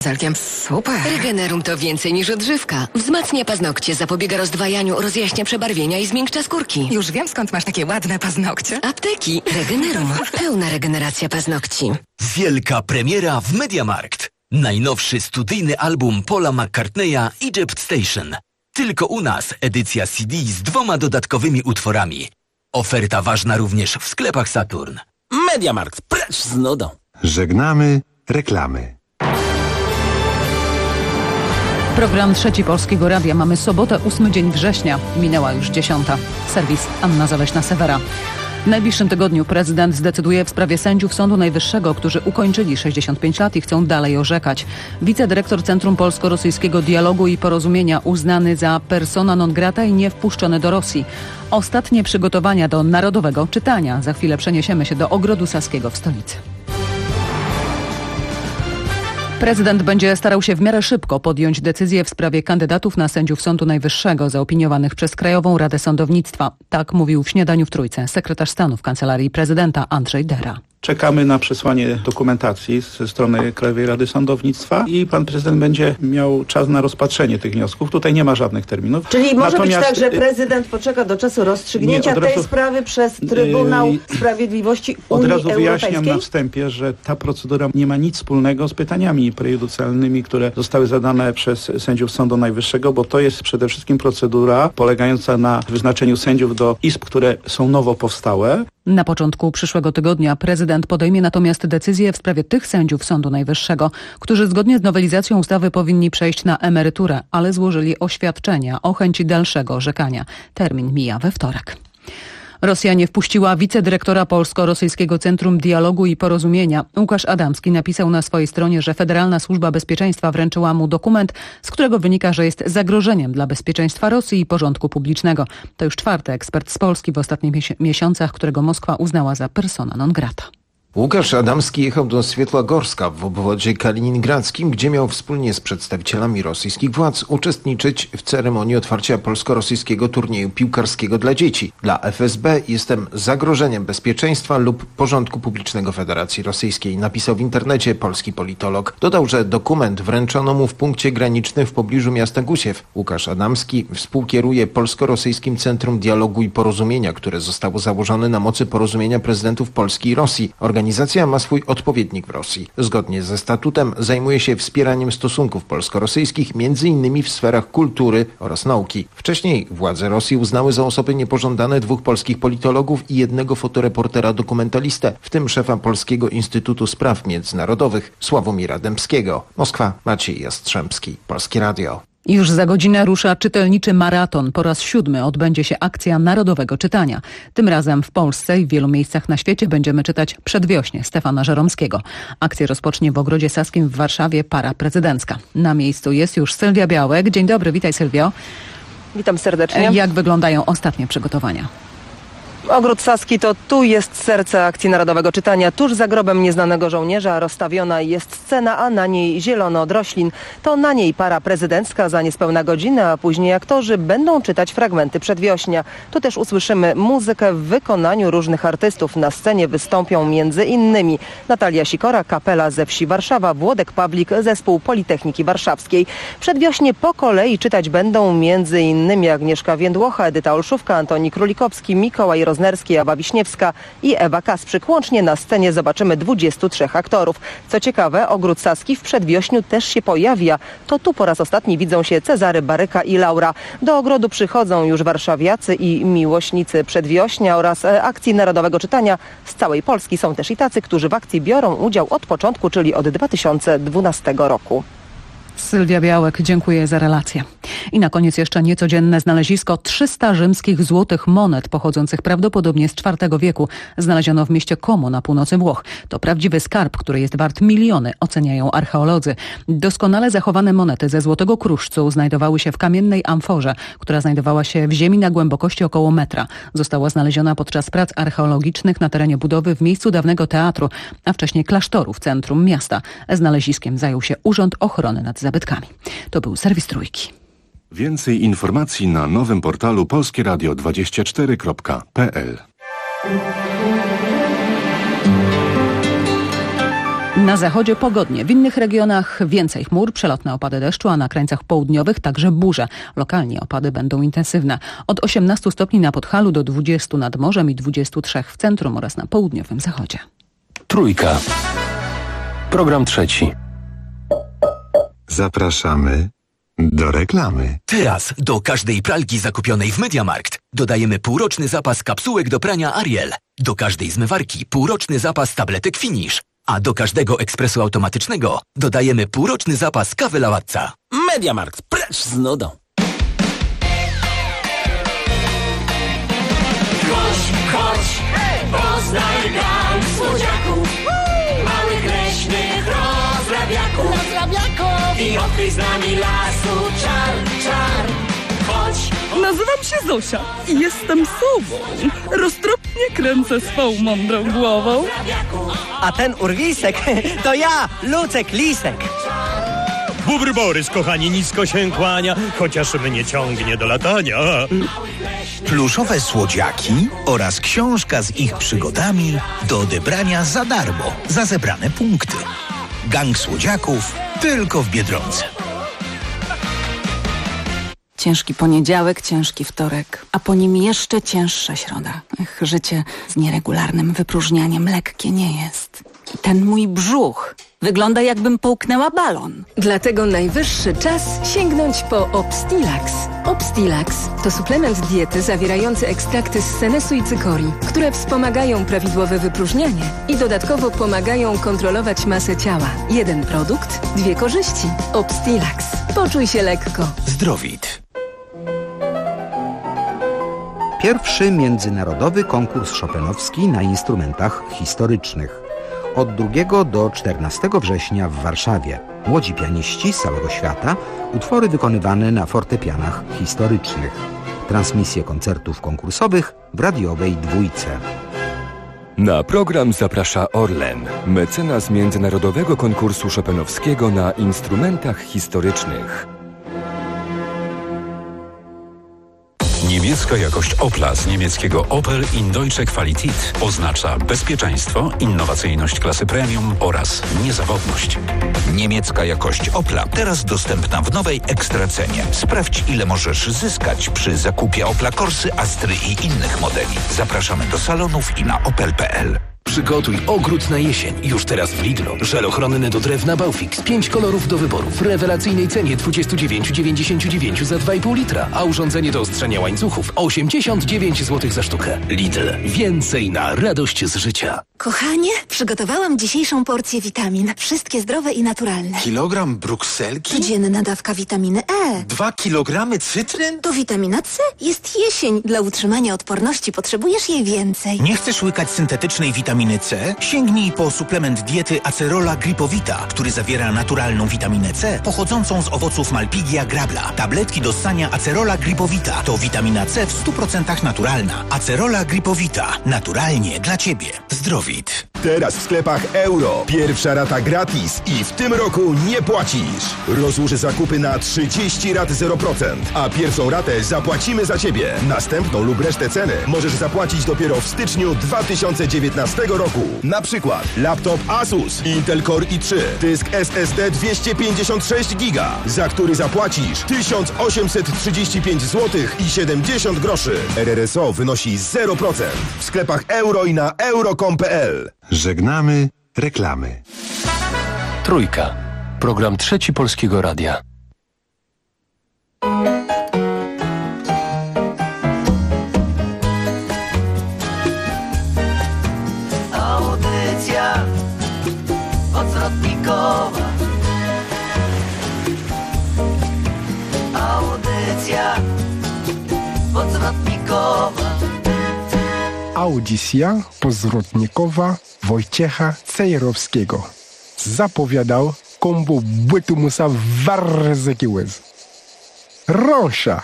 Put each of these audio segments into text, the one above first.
Całkiem super. Regenerum to więcej niż odżywka. Wzmacnia paznokcie, zapobiega rozdwajaniu, rozjaśnia przebarwienia i zmiękcza skórki. Już wiem, skąd masz takie ładne paznokcie. Apteki. Regenerum. Pełna regeneracja paznokci. Wielka premiera w MediaMarkt. Najnowszy studyjny album Paula McCartneya Egypt Station. Tylko u nas edycja CD z 2 dodatkowymi utworami. Oferta ważna również w sklepach Saturn. MediaMarkt, precz z nudą. Żegnamy reklamy. Program Trzeci Polskiego Radia. Mamy sobotę, 8 dzień września. Minęła już 10. Serwis Anna Zaleśna-Sewera. W najbliższym tygodniu prezydent zdecyduje w sprawie sędziów Sądu Najwyższego, którzy ukończyli 65 lat i chcą dalej orzekać. Wicedyrektor Centrum Polsko-Rosyjskiego Dialogu i Porozumienia uznany za persona non grata i nie wpuszczony do Rosji. Ostatnie przygotowania do narodowego czytania. Za chwilę przeniesiemy się do Ogrodu Saskiego w stolicy. Prezydent będzie starał się w miarę szybko podjąć decyzję w sprawie kandydatów na sędziów Sądu Najwyższego zaopiniowanych przez Krajową Radę Sądownictwa. Tak mówił w Śniadaniu w Trójce sekretarz stanu w Kancelarii Prezydenta Andrzej Dera. Czekamy na przesłanie dokumentacji ze strony Krajowej Rady Sądownictwa i pan prezydent będzie miał czas na rozpatrzenie tych wniosków. Tutaj nie ma żadnych terminów. Czyli może być tak, że prezydent poczeka do czasu rozstrzygnięcia tej sprawy przez Trybunał Sprawiedliwości Unii Europejskiej? Od razu wyjaśniam na wstępie, że ta procedura nie ma nic wspólnego z pytaniami prejudycjalnymi, które zostały zadane przez sędziów Sądu Najwyższego, bo to jest przede wszystkim procedura polegająca na wyznaczeniu sędziów do izb, które są nowo powstałe. Na początku przyszłego tygodnia prezydent podejmie natomiast decyzję w sprawie tych sędziów Sądu Najwyższego, którzy zgodnie z nowelizacją ustawy powinni przejść na emeryturę, ale złożyli oświadczenia o chęci dalszego orzekania. Termin mija we wtorek. Rosja nie wpuściła wicedyrektora Polsko-Rosyjskiego Centrum Dialogu i Porozumienia. Łukasz Adamski napisał na swojej stronie, że Federalna Służba Bezpieczeństwa wręczyła mu dokument, z którego wynika, że jest zagrożeniem dla bezpieczeństwa Rosji i porządku publicznego. To już 4. ekspert z Polski w ostatnich miesiącach, którego Moskwa uznała za persona non grata. Łukasz Adamski jechał do Swietłogorska w obwodzie kaliningradzkim, gdzie miał wspólnie z przedstawicielami rosyjskich władz uczestniczyć w ceremonii otwarcia polsko-rosyjskiego turnieju piłkarskiego dla dzieci. Dla FSB jestem zagrożeniem bezpieczeństwa lub porządku publicznego Federacji Rosyjskiej, napisał w internecie polski politolog. Dodał, że dokument wręczono mu w punkcie granicznym w pobliżu miasta Gusiew. Łukasz Adamski współkieruje Polsko-Rosyjskim Centrum Dialogu i Porozumienia, które zostało założone na mocy porozumienia prezydentów Polski i Rosji. Organizacja ma swój odpowiednik w Rosji. Zgodnie ze statutem zajmuje się wspieraniem stosunków polsko-rosyjskich m.in. w sferach kultury oraz nauki. Wcześniej władze Rosji uznały za osoby niepożądane 2 polskich politologów i 1 fotoreportera dokumentalistę, w tym szefa Polskiego Instytutu Spraw Międzynarodowych Sławomira Dębskiego. Moskwa, Maciej Jastrzębski, Polskie Radio. Już za godzinę rusza czytelniczy maraton. Po raz 7 odbędzie się akcja Narodowego Czytania. Tym razem w Polsce i w wielu miejscach na świecie będziemy czytać Przedwiośnie Stefana Żeromskiego. Akcję rozpocznie w Ogrodzie Saskim w Warszawie para prezydencka. Na miejscu jest już Sylwia Białek. Dzień dobry, witaj Sylwio. Witam serdecznie. Jak wyglądają ostatnie przygotowania? Ogród Saski to tu jest serce akcji Narodowego Czytania. Tuż za grobem nieznanego żołnierza rozstawiona jest scena, a na niej zielono od roślin. To na niej para prezydencka za niespełna godzinę, a później aktorzy będą czytać fragmenty Przedwiośnia. Tu też usłyszymy muzykę w wykonaniu różnych artystów. Na scenie wystąpią m.in. Natalia Sikora, kapela ze wsi Warszawa, Włodek Pawlik, zespół Politechniki Warszawskiej. Przedwiośnie po kolei czytać będą m.in. Agnieszka Więdłocha, Edyta Olszówka, Antoni Królikowski, Mikołaj Roznerski, Ewa Wiśniewska i Ewa Kasprzyk. Łącznie na scenie zobaczymy 23 aktorów. Co ciekawe, Ogród Saski w Przedwiośniu też się pojawia. To tu po raz ostatni widzą się Cezary Baryka i Laura. Do ogrodu przychodzą już warszawiacy i miłośnicy Przedwiośnia oraz akcji Narodowego Czytania z całej Polski. Są też i tacy, którzy w akcji biorą udział od początku, czyli od 2012 roku. Sylwia Białek, dziękuję za relację. I na koniec jeszcze niecodzienne znalezisko. 300 rzymskich złotych monet pochodzących prawdopodobnie z IV wieku znaleziono w mieście Como na północy Włoch. To prawdziwy skarb, który jest wart miliony, oceniają archeolodzy. Doskonale zachowane monety ze złotego kruszcu znajdowały się w kamiennej amforze, która znajdowała się w ziemi na głębokości około metra. Została znaleziona podczas prac archeologicznych na terenie budowy w miejscu dawnego teatru, a wcześniej klasztoru w centrum miasta. Znaleziskiem zajął się Urząd Ochrony nad Zabytkami. To był serwis Trójki. Więcej informacji na nowym portalu polskieradio24.pl. Na zachodzie pogodnie, w innych regionach więcej chmur, przelotne opady deszczu, a na krańcach południowych także burze. Lokalnie opady będą intensywne. Od 18 stopni na Podhalu do 20 nad morzem i 23 w centrum oraz na południowym zachodzie. Trójka. Program trzeci. Zapraszamy do reklamy. Teraz do każdej pralki zakupionej w MediaMarkt dodajemy półroczny zapas kapsułek do prania Ariel. Do każdej zmywarki półroczny zapas tabletek Finish. A do każdego ekspresu automatycznego dodajemy półroczny zapas kawy Lavazza. MediaMarkt, precz z nudą. Chodź, poznaj gang słodziaków, małych leśnych rozrabiaków i odkryj z nami lasu czar. Chodź. Nazywam się Zosia i jestem sobą. Roztropnie kręcę swą mądrą głową. A ten urwisek to ja, Lucek Lisek. Bubr Borys, kochani, nisko się kłania, chociaż mnie ciągnie do latania. Pluszowe słodziaki oraz książka z ich przygodami do odebrania za darmo, za zebrane punkty. Gang słodziaków tylko w Biedronce. Ciężki poniedziałek, ciężki wtorek, a po nim jeszcze cięższa środa. Życie z nieregularnym wypróżnianiem lekkie nie jest. I ten mój brzuch wygląda, jakbym połknęła balon. Dlatego najwyższy czas sięgnąć po Obstilax. Obstilax to suplement diety zawierający ekstrakty z senesu i cykorii, które wspomagają prawidłowe wypróżnianie i dodatkowo pomagają kontrolować masę ciała. Jeden produkt, dwie korzyści. Obstilax. Poczuj się lekko. Zdrowit. Pierwszy międzynarodowy konkurs chopinowski na instrumentach historycznych. Od 2 do 14 września w Warszawie. Młodzi pianiści z całego świata, utwory wykonywane na fortepianach historycznych. Transmisje koncertów konkursowych w radiowej Dwójce. Na program zaprasza Orlen, mecenas Międzynarodowego Konkursu Chopinowskiego na instrumentach historycznych. Niemiecka jakość Opla z niemieckiego Opel in Deutsche Qualität oznacza bezpieczeństwo, innowacyjność klasy premium oraz niezawodność. Niemiecka jakość Opla teraz dostępna w nowej ekstracenie. Sprawdź, ile możesz zyskać przy zakupie Opla Corsy, Astry i innych modeli. Zapraszamy do salonów i na opel.pl. Przygotuj ogród na jesień. Już teraz w Lidlu. Żel ochronny do drewna Baufix. 5 kolorów do wyboru. W rewelacyjnej cenie 29,99 za 2,5 litra. A urządzenie do ostrzenia łańcuchów 89 zł za sztukę. Lidl. Więcej na radość z życia. Kochanie, przygotowałam dzisiejszą porcję witamin. Wszystkie zdrowe i naturalne. Kilogram brukselki? Codzienna dawka witaminy E. 2 kilogramy cytryn? To witamina C. Jest jesień. Dla utrzymania odporności potrzebujesz jej więcej. Nie chcesz łykać syntetycznej witaminy C? Sięgnij po suplement diety Acerola Gripowita, który zawiera naturalną witaminę C pochodzącą z owoców Malpighia grabla. Tabletki do ssania Acerola Gripowita to witamina C w 100% naturalna. Acerola Gripowita. Naturalnie dla Ciebie. Zdrowit. Teraz w sklepach Euro. Pierwsza rata gratis i w tym roku nie płacisz. Rozłóż zakupy na 30 rat 0%, a pierwszą ratę zapłacimy za Ciebie. Następną lub resztę ceny możesz zapłacić dopiero w styczniu 2019 roku. Na przykład laptop Asus Intel Core i3, dysk SSD 256 GB, za który zapłacisz 1835 zł i 70 groszy. RRSO wynosi 0%. W sklepach Euro i na euro.com.pl. Żegnamy reklamy. Trójka. Program trzeci Polskiego Radia. Audycja odwrotnikowa. Audycja odwrotnikowa. Audycja pozwrotnikowa Wojciecha Cejrowskiego. Zapowiadał kombo bytu musa warzyki łez. Rąsza!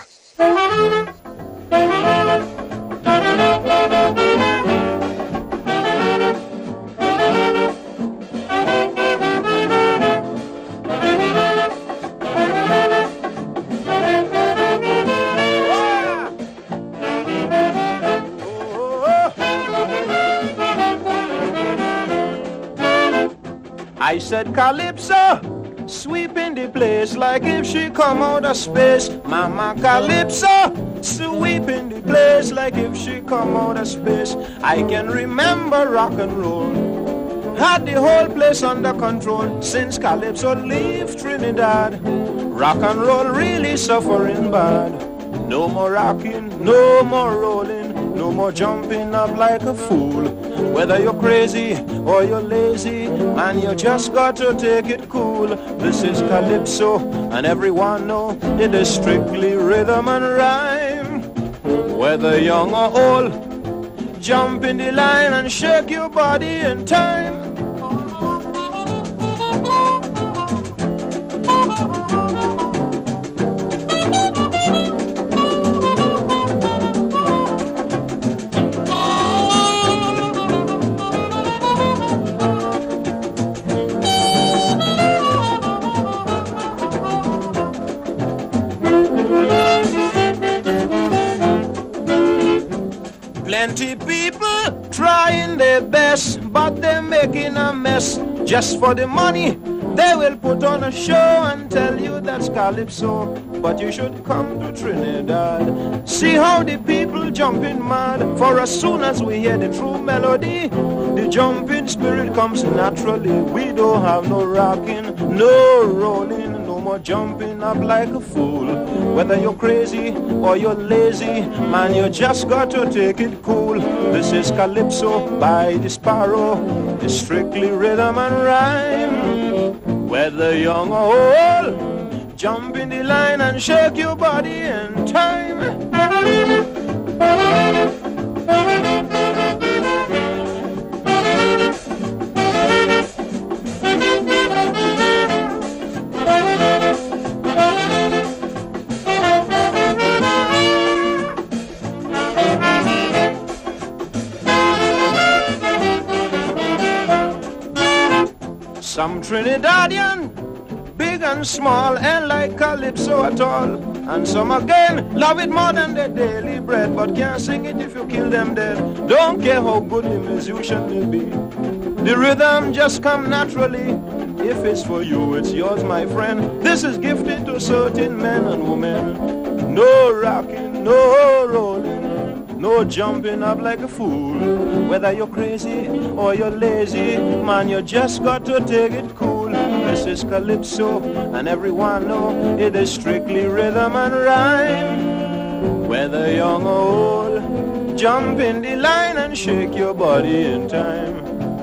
I said Calypso, sweeping the place like if she come out of space. Mama Calypso, sweeping the place like if she come out of space. I can remember rock and roll had the whole place under control. Since Calypso leave Trinidad, rock and roll really suffering bad. No more rocking, no more rolling, no more jumping up like a fool. Whether you're crazy or you're lazy, man, you just got to take it cool. This is Calypso, and everyone know it is strictly rhythm and rhyme. Whether young or old, jump in the line and shake your body in time. Plenty people trying their best, but they're making a mess. Just for the money, they will put on a show and tell you that's Calypso. But you should come to Trinidad, see how the people jumping mad. For as soon as we hear the true melody, the jumping spirit comes naturally. We don't have no rocking, no rolling, no more jumping up like a fool. Whether you're crazy or you're lazy, man, you just got to take it cool. This is Calypso by the Sparrow. It's strictly rhythm and rhyme. Whether young or old, jump in the line and shake your body in time. Some Trinidadian, big and small, ain't like Calypso at all. And some again love it more than their daily bread, but can't sing it if you kill them dead. Don't care how good the musician may be, the rhythm just come naturally. If it's for you, it's yours, my friend. This is gifted to certain men and women. No rocking, no rolling, no jumping up like a fool. Whether you're crazy or you're lazy, man, you just got to take it cool. This is Calypso, and everyone know it is strictly rhythm and rhyme. Whether young or old, jump in the line and shake your body in time.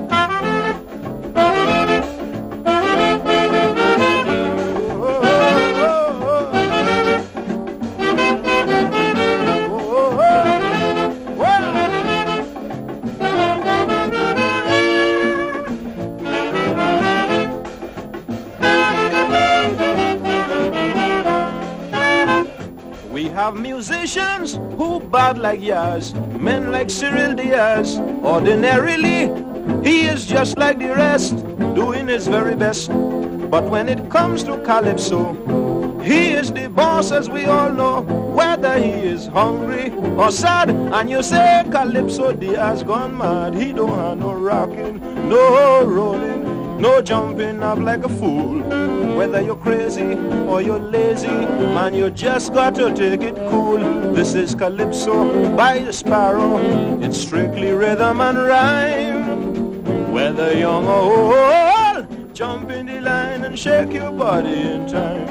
Musicians who bad like Yaz, men like Cyril Diaz. Ordinarily, he is just like the rest, doing his very best. But when it comes to Calypso, he is the boss, as we all know. Whether he is hungry or sad, and you say Calypso Diaz gone mad, he don't have no rocking, no rolling, no jumping up like a fool. Whether you're crazy or you're lazy, man, you just got to take it cool. This is Calypso by the Sparrow. It's strictly rhythm and rhyme. Whether young or old, jump in the line and shake your body in time.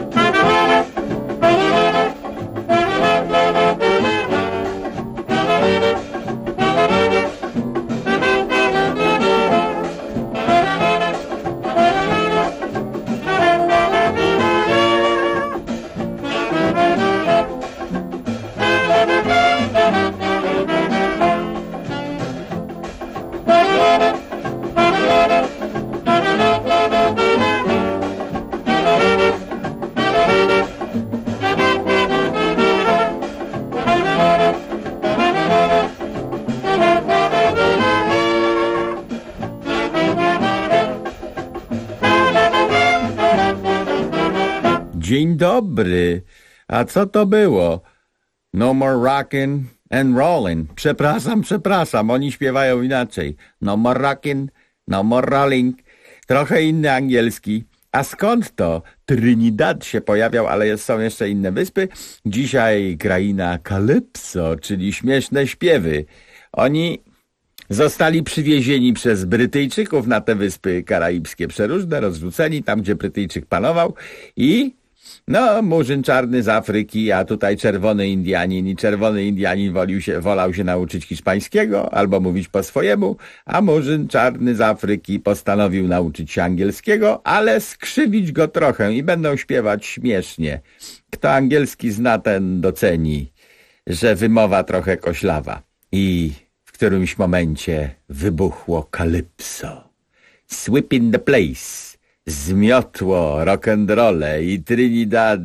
Dzień dobry. A co to było? No more rockin' and rollin'. Przepraszam. Oni śpiewają inaczej. No more rockin', no more rolling. trochę inny angielski. A skąd to? Trinidad się pojawiał, ale są jeszcze inne wyspy. Dzisiaj kraina Calypso, czyli śmieszne śpiewy. Oni zostali przywiezieni przez Brytyjczyków na te wyspy karaibskie przeróżne, rozrzuceni tam, gdzie Brytyjczyk panował i Murzyn czarny z Afryki, a tutaj czerwony Indianin i czerwony Indianin wolał się nauczyć hiszpańskiego albo mówić po swojemu, a Murzyn czarny z Afryki postanowił nauczyć się angielskiego, ale skrzywić go trochę i będą śpiewać śmiesznie. Kto angielski zna, ten doceni, że wymowa trochę koślawa. I w którymś momencie wybuchło Calypso. Sweep in the place. Zmiotło rock'n'rolle i Trinidad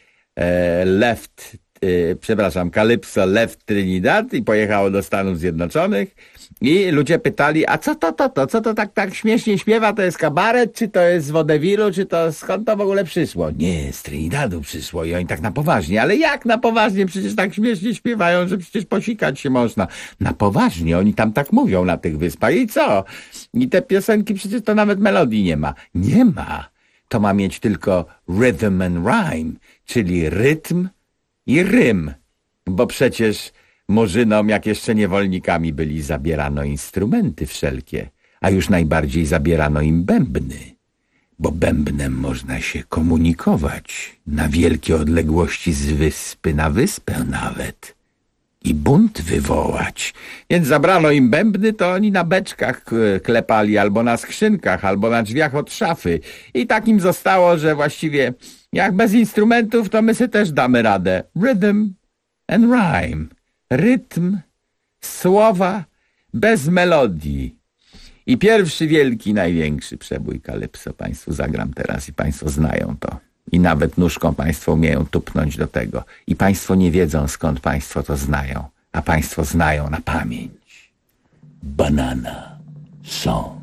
Calypso left Trinidad i pojechało do Stanów Zjednoczonych i ludzie pytali, a co to tak śmiesznie śpiewa, to jest kabaret, czy to jest z Waudevillu, czy to skąd to w ogóle przyszło? Nie, z Trinidadu przyszło i oni tak na poważnie, ale jak na poważnie? Przecież tak śmiesznie śpiewają, że przecież posikać się można. Na poważnie, oni tam tak mówią na tych wyspach i co? I te piosenki przecież to nawet melodii nie ma. Nie ma. To ma mieć tylko rhythm and rhyme, czyli rytm i rym, bo przecież Murzynom, jak jeszcze niewolnikami byli, zabierano instrumenty wszelkie, a już najbardziej zabierano im bębny, bo bębnem można się komunikować na wielkie odległości z wyspy na wyspę nawet i bunt wywołać. Więc zabrano im bębny, to oni na beczkach klepali, albo na skrzynkach, albo na drzwiach od szafy. I tak im zostało, że właściwie jak bez instrumentów, to my sobie też damy radę. Rhythm and rhyme. Rytm, słowa, bez melodii. I pierwszy wielki, największy przebój Calypso państwu zagram teraz i państwo znają to. I nawet nóżką państwo umieją tupnąć do tego. I państwo nie wiedzą, skąd państwo to znają. A państwo znają na pamięć. Banana Song.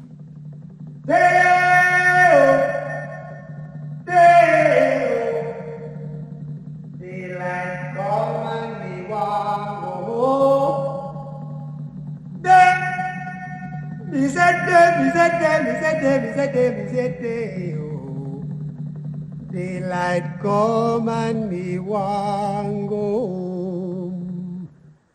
Daylight come and me want go home.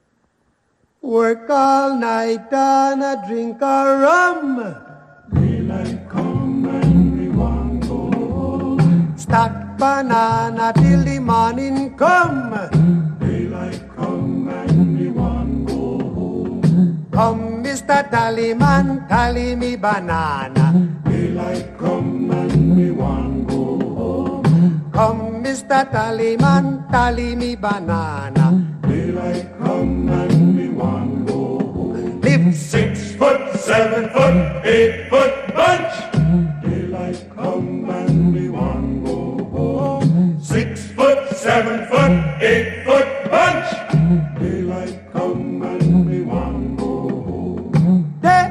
Work all night and a drink a rum. Daylight come and me want go home. Stack banana till the morning come. Daylight come and me want go home. Come, Mr. Tallyman, tally me banana. Daylight come and me want go home. Come, Mr. Tallyman, tally me banana. Daylight come and me want go home. Live 6 foot, 7 foot, 8 foot bunch. Daylight come and me want go home. 6 foot, 7 foot, 8 foot bunch. Daylight come and me want go home. Day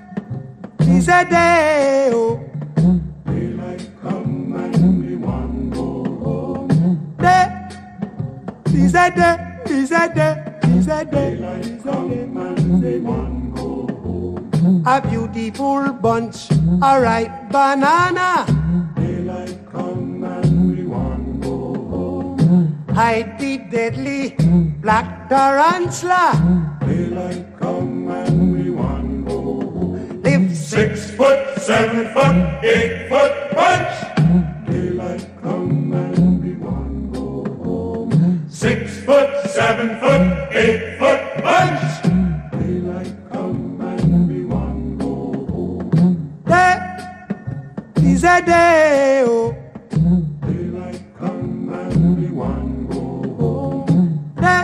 is a day, oh. Daylight come and me want go home. Day is a day, is a day, is a day. Daylight come and me want go home. A beautiful bunch, a ripe banana. Daylight come and we want go home. Hide the deadly black tarantula. Daylight come and we want go home. Live 6 foot, 7 foot, 8 foot bunch. Daylight come and we want go home. 6 foot, 7 foot, 8 foot bunch. Daylight come and we want go home. Day is a day, oh. Daylight come and we want go home. Day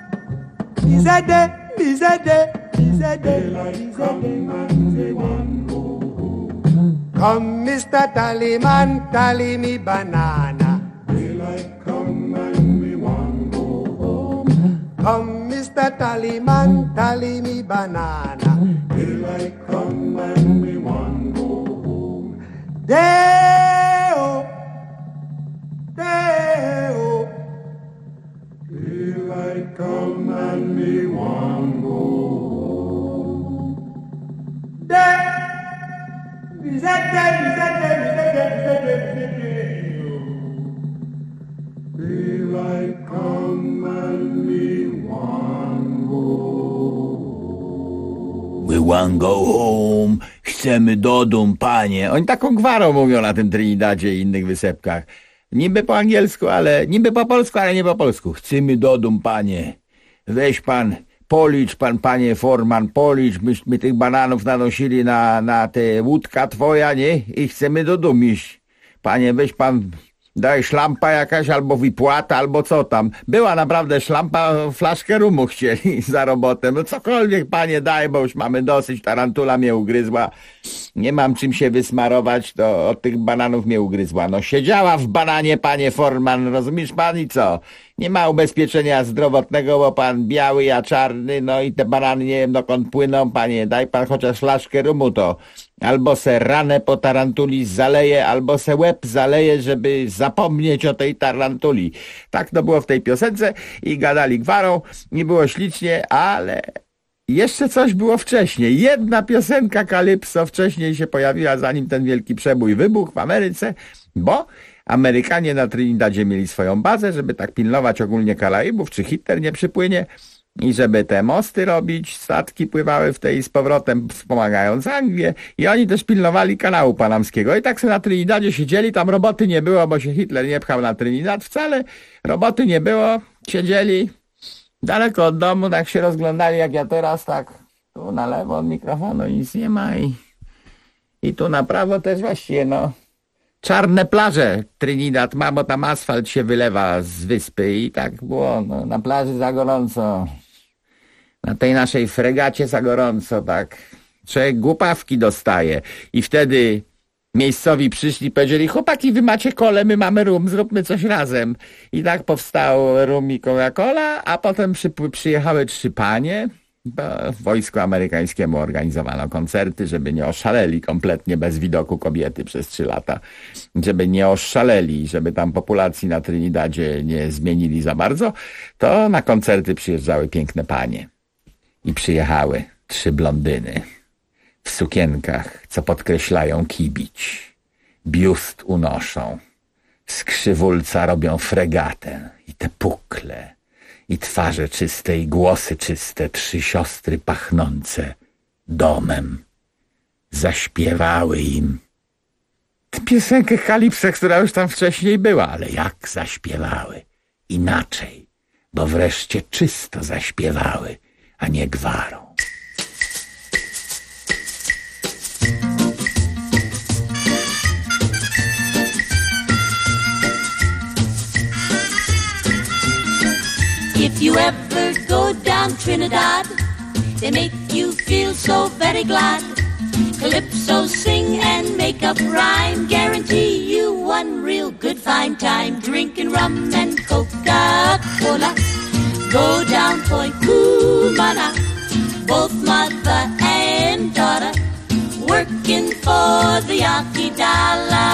is a day, is a day, is a day. Daylight come and we want go home. Come, Mr. Tallyman, tally me banana. Daylight come and we want go home. Come, Mr. Tallyman, tally me banana. Daylight come and we want go home. Day-o, day-o. Daylight come and me want go home. Day is a We want go home. Chcemy do domu, panie. Oni taką gwarą mówią na tym Trinidadzie i innych wysepkach. Niby po angielsku, ale niby po polsku, ale nie po polsku. Chcemy do domu, panie. Weź pan, policz pan, panie Forman, policz. Myśmy tych bananów nanosili na te łódka twoja, nie? I chcemy do domu iść. Panie, weź pan, daj szlampa jakaś, albo wypłata, albo co tam. Była naprawdę szlampa, flaszkę rumu chcieli za robotę. No cokolwiek, panie, daj, bo już mamy dosyć, tarantula mnie ugryzła. Nie mam czym się wysmarować, to od tych bananów mnie ugryzła. No siedziała w bananie, panie Forman, rozumiesz pan, i co? Nie ma ubezpieczenia zdrowotnego, bo pan biały, ja czarny, no i te banany nie wiem dokąd płyną, panie, daj pan chociaż flaszkę rumu, to albo se ranę po tarantuli zaleje, albo se łeb zaleje, żeby zapomnieć o tej tarantuli. Tak to było w tej piosence i gadali gwarą i było ślicznie, ale jeszcze coś było wcześniej. Jedna piosenka Calypso wcześniej się pojawiła, zanim ten wielki przebój wybuchł w Ameryce, bo Amerykanie na Trinidadzie mieli swoją bazę, żeby tak pilnować ogólnie Karaibów, czy Hitler nie przypłynie i żeby te mosty robić, statki pływały w tej z powrotem, wspomagając Anglię, i oni też pilnowali kanału panamskiego. I tak sobie na Trinidadzie siedzieli, tam roboty nie było, bo się Hitler nie pchał na Trinidad wcale, roboty nie było, siedzieli daleko od domu, tak się rozglądali jak ja teraz, tak tu na lewo od mikrofonu nic nie ma i tu na prawo też właściwie, no czarne plaże Trinidad ma, bo tam asfalt się wylewa z wyspy i tak było, no, na plaży za gorąco, na tej naszej fregacie za gorąco, tak człowiek głupawki dostaje i wtedy miejscowi przyszli i powiedzieli: chłopaki, wy macie kolę, my mamy rum, zróbmy coś razem. I tak powstał rum i Coca-Cola, a potem przyjechały 3 panie, bo w wojsku amerykańskiemu organizowano koncerty, żeby nie oszaleli kompletnie bez widoku kobiety przez 3 lata, żeby nie oszaleli, żeby tam populacji na Trinidadzie nie zmienili za bardzo, to na koncerty przyjeżdżały piękne panie. I przyjechały 3 blondyny w sukienkach, co podkreślają kibić, biust unoszą, z krzywulca robią fregatę i te pukle, i twarze czyste, i głosy czyste, 3 siostry pachnące domem. Zaśpiewały im tę piosenkę Calypso, która już tam wcześniej była, ale jak zaśpiewały? Inaczej, bo wreszcie czysto zaśpiewały, a nie gwarą. If you ever go down Trinidad, they make you feel so very glad. Calypso sing and make up rhyme, guarantee you one real good fine time. Drinking rum and Coca-Cola, go down Point Cumana, both mother and daughter, working for the Yankee dollar.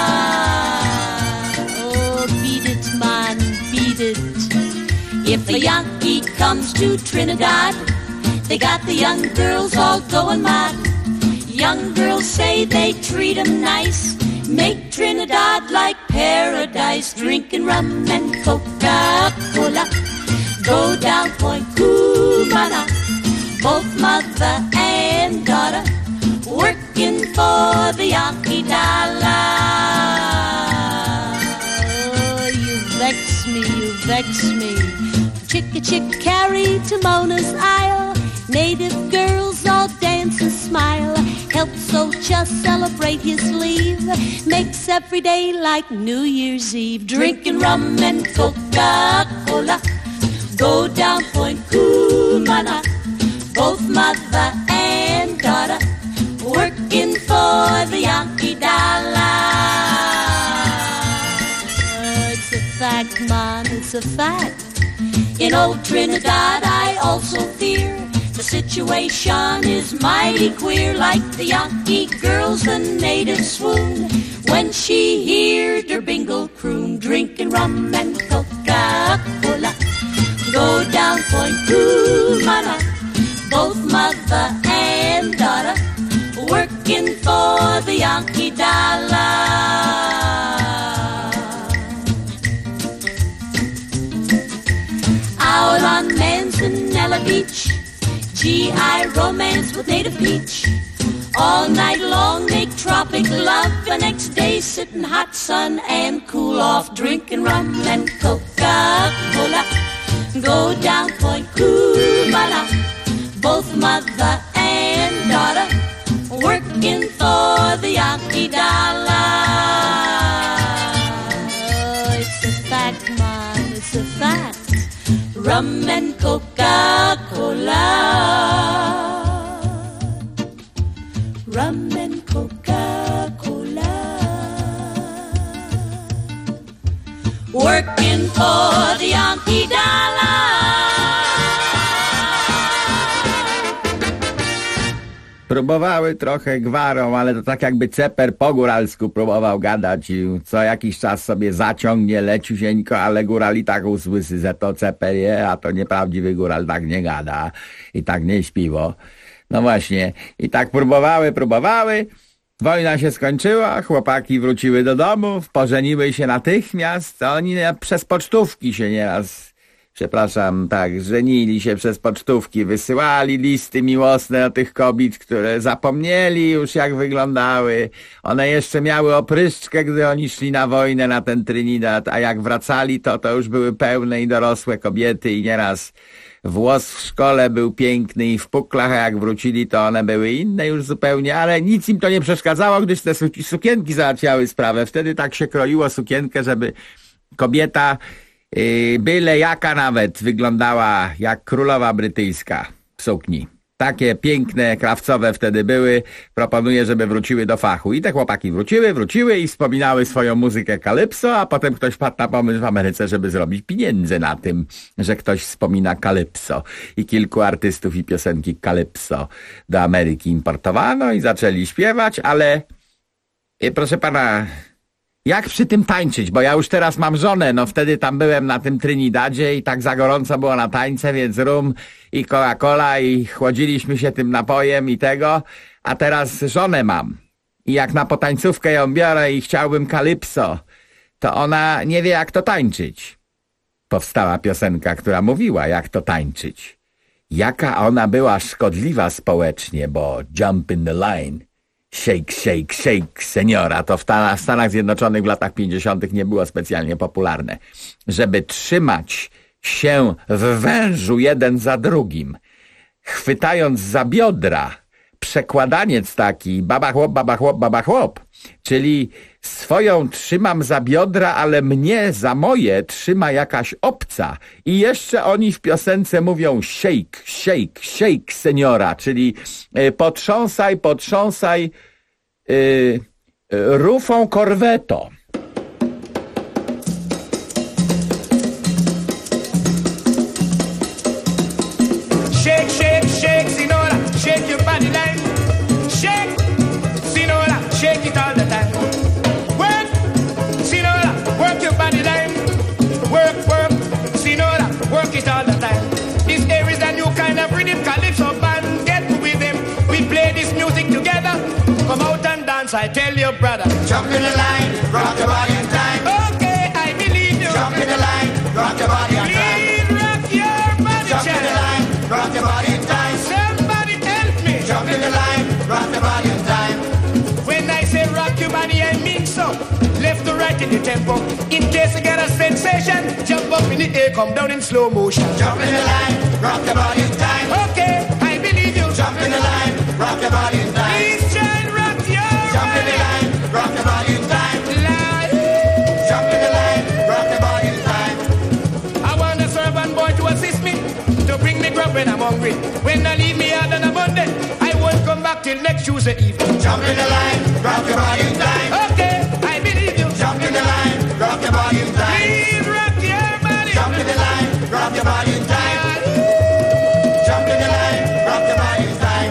Oh, beat it, man, beat it. If a Yankee comes to Trinidad, they got the young girls all going mad. Young girls say they treat 'em nice, make Trinidad like paradise. Drinking rum and Coca-Cola, go down Point Cumana, both mother and daughter, working for the Yankee dollar. Oh, you vex me, you vex me. Chick carry to Mona's Isle, native girls all dance and smile. Helps Ocha celebrate his leave, makes every day like New Year's Eve. Drinking rum and Coca-Cola, go down Point Cumana, both mother and daughter, working for the Yankee dollar. It's a fact, man, it's a fact. In old Trinidad I also fear the situation is mighty queer. Like the Yankee girls, the natives swoon when she heard her bingle croon. Drinking rum and Coca-Cola, go down Point Cumana, both mother and daughter, working for the Yankee Dollar Beach. GI romance with Native Peach. All night long make tropic love. The next day sit in hot sun and cool off, drinking rum and Coca-Cola. Go down Point Cubana, both mother and daughter, working for the Yankee dollar. Oh, it's a fact, man, it's a fact. Rum and Coca-Cola. Rum and Coca-Cola. Working for the Yankee dollar. Próbowały trochę gwarą, ale to tak jakby ceper po góralsku próbował gadać i co jakiś czas sobie zaciągnie leciusieńko, ale górali tak usłysy, że to ceper je, a to nieprawdziwy góral tak nie gada i tak nie śpiwo. No właśnie, i tak próbowały, wojna się skończyła, chłopaki wróciły do domów, pożeniły się natychmiast, a oni przez pocztówki się nieraz, żenili się przez pocztówki, wysyłali listy miłosne do tych kobiet, które zapomnieli już jak wyglądały. One jeszcze miały opryszczkę, gdy oni szli na wojnę na ten Trinidad, a jak wracali, to już były pełne i dorosłe kobiety i nieraz włos w szkole był piękny i w puklach, a jak wrócili, to one były inne już zupełnie, ale nic im to nie przeszkadzało, gdyż te sukienki załatwiały sprawę. Wtedy tak się kroiło sukienkę, żeby kobieta byle jaka nawet wyglądała jak królowa brytyjska w sukni. Takie piękne, krawcowe wtedy były. Proponuję, żeby wróciły do fachu. I te chłopaki wróciły i wspominały swoją muzykę kalypso, a potem ktoś wpadł na pomysł w Ameryce, żeby zrobić pieniądze na tym, że ktoś wspomina kalypso. I kilku artystów i piosenki kalypso do Ameryki importowano i zaczęli śpiewać, ale proszę pana, jak przy tym tańczyć? Bo ja już teraz mam żonę, no wtedy tam byłem na tym Trinidadzie i tak za gorąco było na tańce, więc rum i Coca-Cola i chłodziliśmy się tym napojem i tego, a teraz żonę mam. I jak na potańcówkę ją biorę i chciałbym kalypso, to ona nie wie jak to tańczyć. Powstała piosenka, która mówiła jak to tańczyć. Jaka ona była szkodliwa społecznie, bo jump in the line, shake, shake, shake, seniora, to w Stanach Zjednoczonych w latach 50. nie było specjalnie popularne. Żeby trzymać się w wężu jeden za drugim, chwytając za biodra, przekładaniec taki, baba chłop, baba chłop, baba chłop, czyli swoją trzymam za biodra, ale mnie za moje trzyma jakaś obca. I jeszcze oni w piosence mówią shake, shake, shake, seniora, czyli potrząsaj, potrząsaj rufą korweto. Shake, shake, shake, senora, shake your body line. Shake, senora, shake it all the time. Work, senora, work your body line. Work, work, senora, work it all the time. This there is a new kind of rhythm, calypso band. Get with them, we play this music together. Come out and dance, I tell you, brother. Jump in the line, rock your body in time. Okay, I believe you. Jump in the line, rock your body in time. Please rock your body, jump in the line, rock your body in time. Somebody help me. Jump in the line, rock your body in time. When I say rock your body, I mean so. Left to right in the tempo. In case you get a sensation, jump up in the air, come down in slow motion. Jump in the line, rock your body in time. Okay, I believe you. Jump in the line, rock your body in time. Please try and rock your jump in the line, rock your body in time. Jump in the line, rock your body in time. I want a servant boy to assist me, to bring me grub when I'm hungry. When I leave me out on a Monday, I won't come back till next Tuesday evening. Jump in the line, rock your body in time. Okay, I believe you. Jump in the line, rock your body in time. Please rock your body. Jump in the line, rock your body in time. Jump in the line, rock your body in time.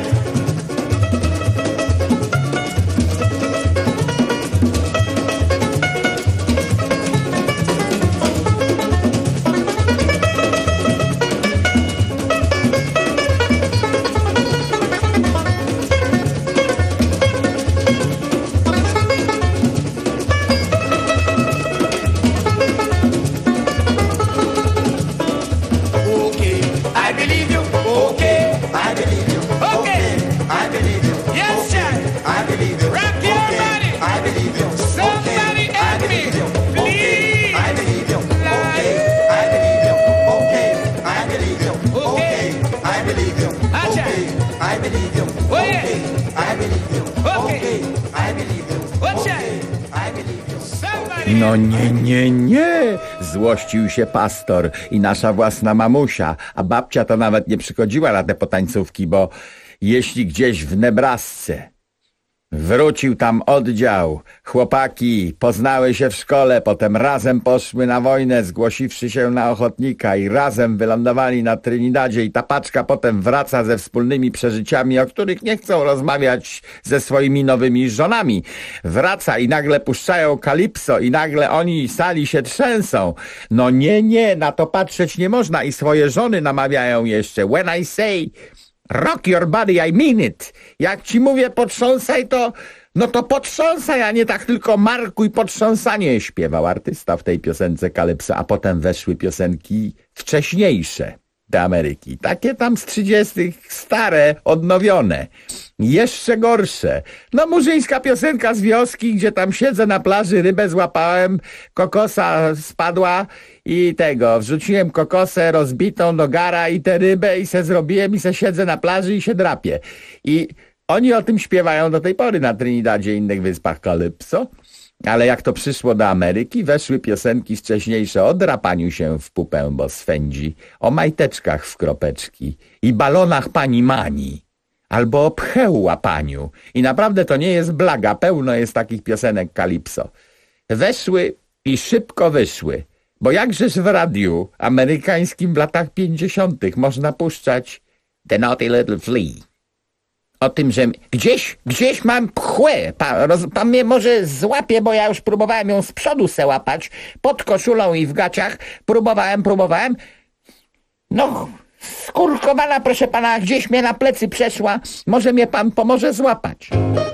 No nie, złościł się pastor i nasza własna mamusia, a babcia to nawet nie przychodziła na te potańcówki, bo jeśli gdzieś w Nebrasce wrócił tam oddział, chłopaki poznały się w szkole, potem razem poszły na wojnę, zgłosiwszy się na ochotnika i razem wylądowali na Trinidadzie i ta paczka potem wraca ze wspólnymi przeżyciami, o których nie chcą rozmawiać ze swoimi nowymi żonami. Wraca i nagle puszczają Kalipso i nagle oni sali się trzęsą. No nie, na to patrzeć nie można i swoje żony namawiają jeszcze. When I say rock your body, I mean it. Jak ci mówię potrząsaj, to potrząsaj, a nie tak tylko markuj potrząsanie, śpiewał artysta w tej piosence Kalipso, a potem weszły piosenki wcześniejsze do Ameryki. Takie tam z 30. stare, odnowione. Jeszcze gorsze. No murzyńska piosenka z wioski, gdzie tam siedzę na plaży, rybę złapałem, kokosa spadła i wrzuciłem kokosę rozbitą do gara i tę rybę i se zrobiłem i se siedzę na plaży i się drapię. I oni o tym śpiewają do tej pory na Trinidadzie i innych wyspach Kalipso. Ale jak to przyszło do Ameryki, weszły piosenki wcześniejsze o drapaniu się w pupę, bo swędzi, o majteczkach w kropeczki i balonach pani Mani, albo o pcheł łapaniu. I naprawdę to nie jest blaga, pełno jest takich piosenek Kalipso. Weszły i szybko wyszły, bo jakżeż w radiu amerykańskim w latach 50. można puszczać The Naughty Little Flea. O tym, że gdzieś mam pchłę, pan mnie może złapie, bo ja już próbowałem ją z przodu se łapać, pod koszulą i w gaciach, próbowałem. No, skurkowana, proszę pana, gdzieś mnie na plecy przeszła, może mnie pan pomoże złapać.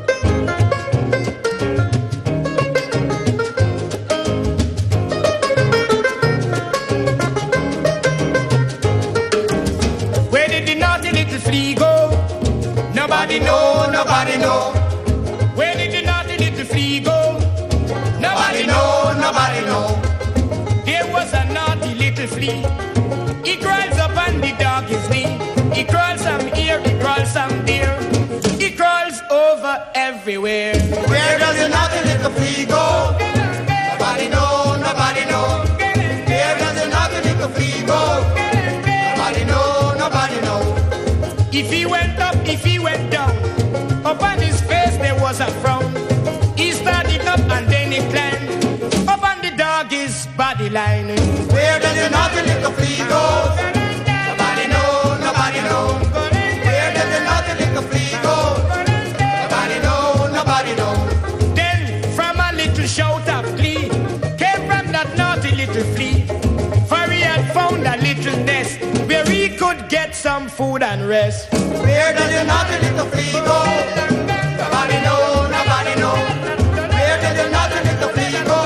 Where did the naughty little flea go? Nobody know. Where did the naughty little flea go? Nobody know. There was a naughty little flea. He crawls up on the dog's knee. He crawls some here, he crawls some there. He crawls over everywhere. Where does the naughty little flea go? Nobody know. Where does the naughty little flea go? Nobody know. If he went up, if he went down, upon his face there was a frown. He started up and then he climbed up on the doggy's body line. Where does the naughty little flea go? Nobody know. Where does the naughty little flea go? Nobody know. Then from a little shout of glee came from that naughty little flea, for he had found a little nest where he could get some food and rest. Where does the naughty little flea go? Nobody know. Where does the naughty little flea go?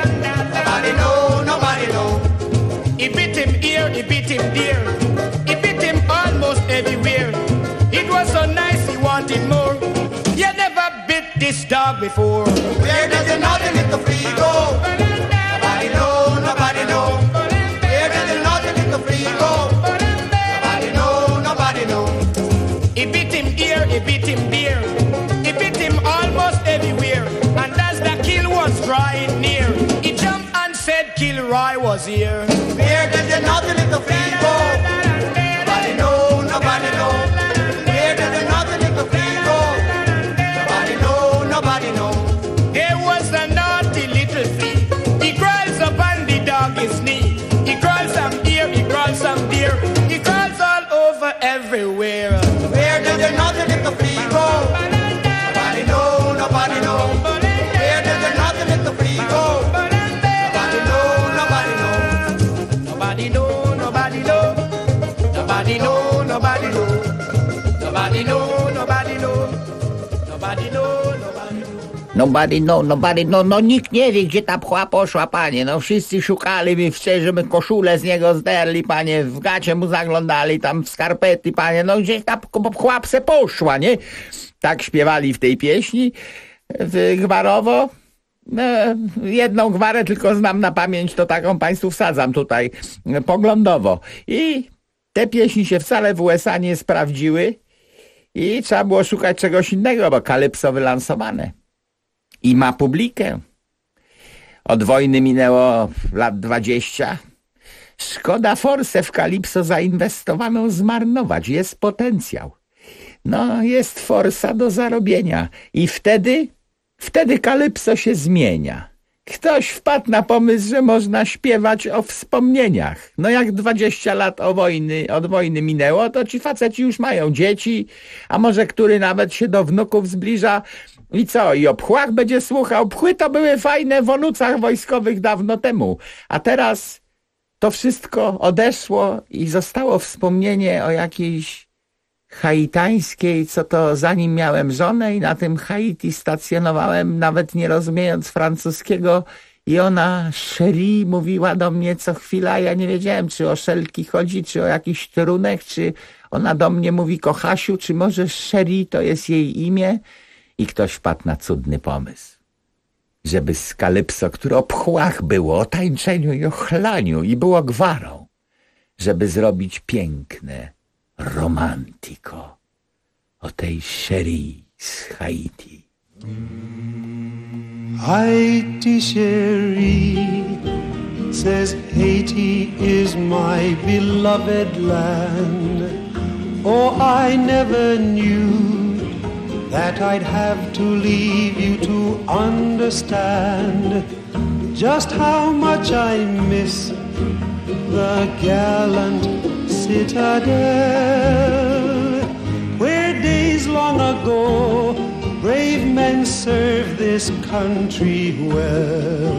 Nobody know. He bit him here, he bit him there. He bit him almost everywhere. It was so nice, he wanted more. You never bit this dog before. Where does the naughty little flea go? Nobody know. Where does the naughty little flea go? Nobody know. He bit him here, he bit him there. He bit him almost everywhere. And as the kill was drawing near, he jumped and said Kilroy was here. Where does the naughty little flea go? Nobody know. Where does the naughty little flea go? Nobody know. There was a naughty little flea. He crawls up on the dog's knee. He crawls some here, he crawls some there. He crawls all over everywhere. Where does the naughty little flea go? Nobody know. Where does the naughty little flea go? Nobody know. Nobody know. Nobody know. No nikt nie wie, gdzie ta pchła poszła, panie. No wszyscy szukali mi żeby koszulę z niego zderli, panie. W gacie mu zaglądali, tam w skarpety, panie. No gdzieś ta pchła pse poszła, nie? Tak śpiewali w tej pieśni gwarowo. No, jedną gwarę tylko znam na pamięć, to taką państwu wsadzam tutaj poglądowo. I te pieśni się wcale w USA nie sprawdziły i trzeba było szukać czegoś innego, bo Kalipso wylansowane. I ma publikę. Od wojny minęło lat 20. Szkoda forsę w Kalipso zainwestowaną zmarnować. Jest potencjał. No, jest forsa do zarobienia. I wtedy Kalipso się zmienia. Ktoś wpadł na pomysł, że można śpiewać o wspomnieniach. No jak 20 lat od wojny minęło, to ci faceci już mają dzieci, a może który nawet się do wnuków zbliża. I co? I o pchłach będzie słuchał? Pchły to były fajne w onucach wojskowych dawno temu. A teraz to wszystko odeszło i zostało wspomnienie o jakiejś haitańskiej, co to zanim miałem żonę i na tym Haiti stacjonowałem, nawet nie rozumiejąc francuskiego, i ona chérie mówiła do mnie co chwila. Ja nie wiedziałem, czy o szelki chodzi, czy o jakiś trunek, czy ona do mnie mówi kochasiu, czy może chérie to jest jej imię. I ktoś wpadł na cudny pomysł, żeby z Kalipso, które o pchłach było, o tańczeniu i o chlaniu i było gwarą, żeby zrobić piękne romantiko o tej chérie z Haiti. Haiti chérie, says Haiti is my beloved land. Oh, I never knew that I'd have to leave you to understand just how much I miss the gallant citadel, where days long ago brave men served this country well,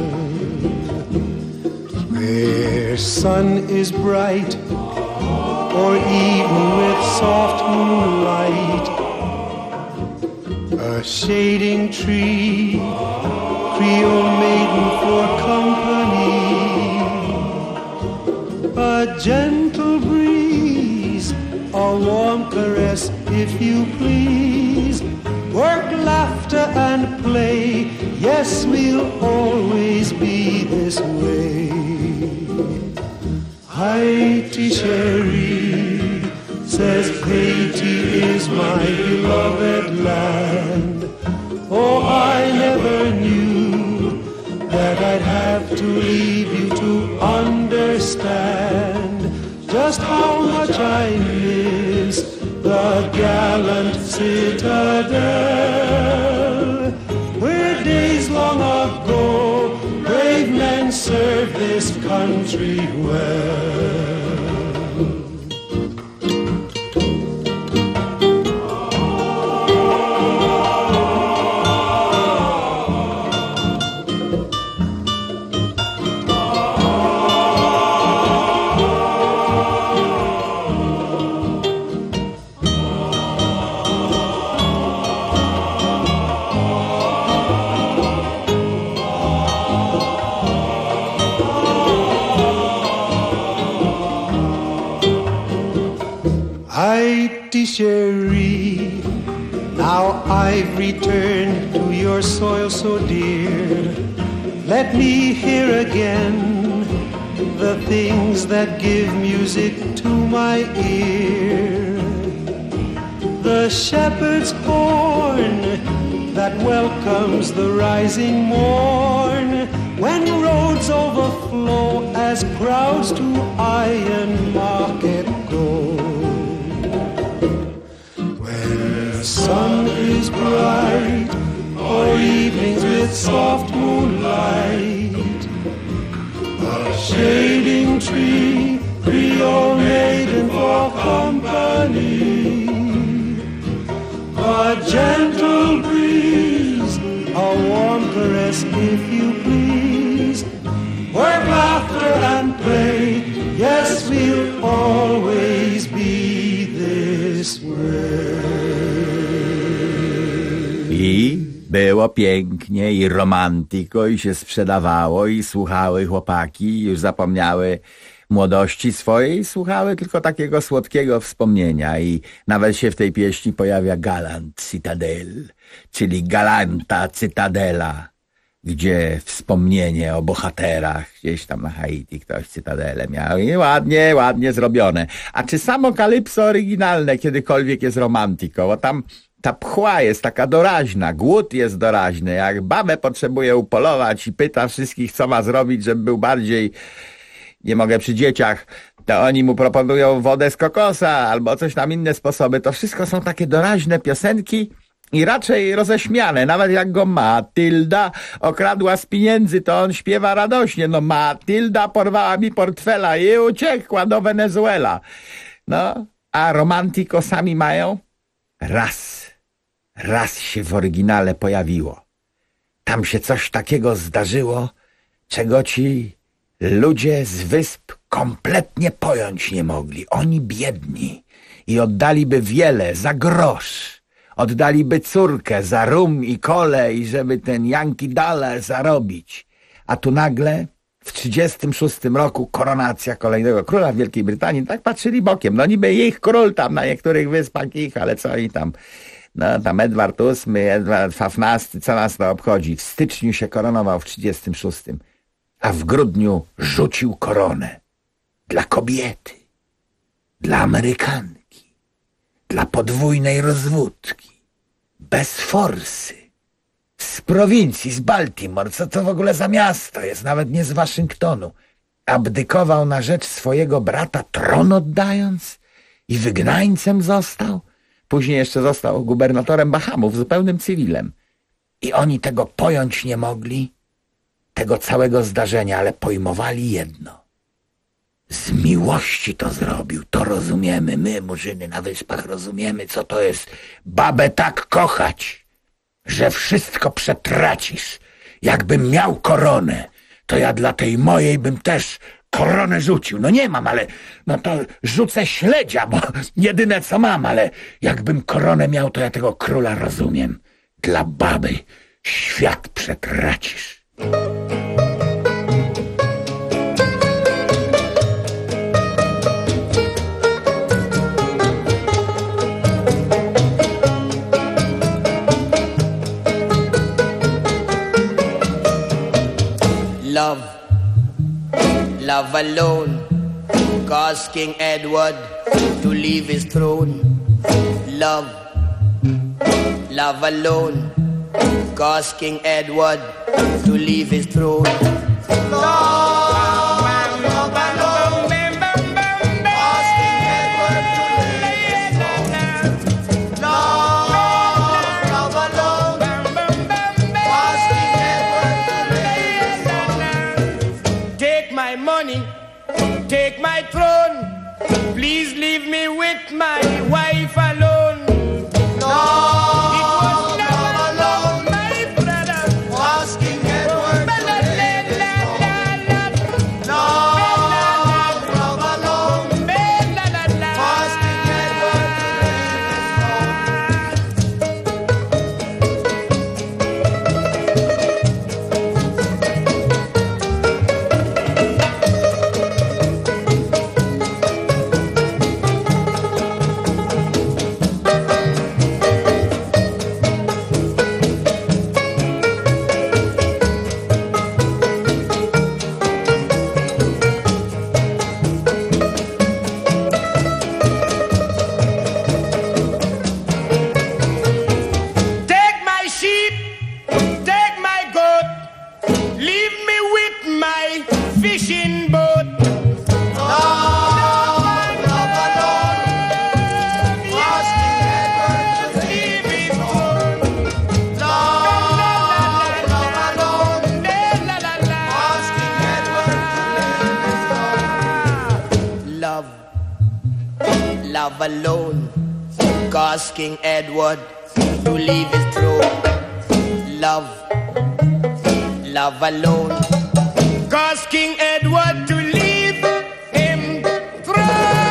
where sun is bright or evening with soft moonlight, a shading tree, Creole maiden for company, a gentle breeze, a warm caress if you please, work, laughter and play, yes, we'll always be this way. Haiti chérie, says Haiti is my beloved land. Oh, I never knew that I'd have to leave you to understand just how much I miss the gallant citadel, where days long ago brave men served this country well. Haiti chérie, now I've returned to your soil so dear. Let me hear again the things that give music to my ear. The shepherd's horn that welcomes the rising morn, when roads overflow as crowds to Iron Market go. The sun is bright, or evenings with soft moonlight, a shading tree, Creole maiden for company, a gentle breeze, a warm caress if you please, work, laughter and play, yes, we'll always be this way. I było pięknie i romantiko i się sprzedawało i słuchały chłopaki, już zapomniały młodości swojej, słuchały tylko takiego słodkiego wspomnienia i nawet się w tej pieśni pojawia galant citadel, czyli galanta cytadela, gdzie wspomnienie o bohaterach, gdzieś tam na Haiti ktoś cytadelę miał i ładnie zrobione. A czy samo Kalipso oryginalne kiedykolwiek jest romantiką? Bo tam Ta pchła jest taka doraźna, głód jest doraźny. Jak babę potrzebuje upolować i pyta wszystkich, co ma zrobić, żeby był bardziej, nie mogę przy dzieciach, to oni mu proponują wodę z kokosa albo coś tam inne sposoby. To wszystko są takie doraźne piosenki i raczej roześmiane. Nawet jak go Matylda okradła z pieniędzy, to on śpiewa radośnie. No Matylda porwała mi portfela i uciekła do Wenezuela. No, a Romantico sami mają? Raz się w oryginale pojawiło. Tam się coś takiego zdarzyło, czego ci ludzie z wysp kompletnie pojąć nie mogli. Oni biedni i oddaliby wiele za grosz. Oddaliby córkę za rum i kole i żeby ten Yankee Dollar zarobić. A tu nagle w 1936 roku koronacja kolejnego króla w Wielkiej Brytanii. Tak patrzyli bokiem. No niby ich król tam na niektórych wyspach ich, ale co oni tam... No tam Edward VIII, Edward XV, co nas to obchodzi? W styczniu się koronował w 1936, a w grudniu rzucił koronę. Dla kobiety, dla Amerykanki, dla podwójnej rozwódki, bez forsy, z prowincji, z Baltimore, co to w ogóle za miasto jest, nawet nie z Waszyngtonu. Abdykował na rzecz swojego brata, tron oddając i wygnańcem został. Później jeszcze został gubernatorem Bahamów, zupełnym cywilem. I oni tego pojąć nie mogli, tego całego zdarzenia, ale pojmowali jedno. Z miłości to zrobił, to rozumiemy. My, murzyny na wyspach, rozumiemy, co to jest babę tak kochać, że wszystko przetracisz. Jakbym miał koronę, to ja dla tej mojej bym też koronę rzucił. No nie mam, ale no to rzucę śledzia, bo jedyne co mam, ale jakbym koronę miał, to ja tego króla rozumiem. Dla baby świat przetracisz. Love alone caused King Edward to leave his throne. Love alone caused King Edward to leave his throne. Take my throne, please leave me with my wife alone. No, it was love alone, my brother, was King Edward. No, love alone, was King Edward. Love alone caused King Edward to leave his throne. Love alone caused King Edward to leave him throne.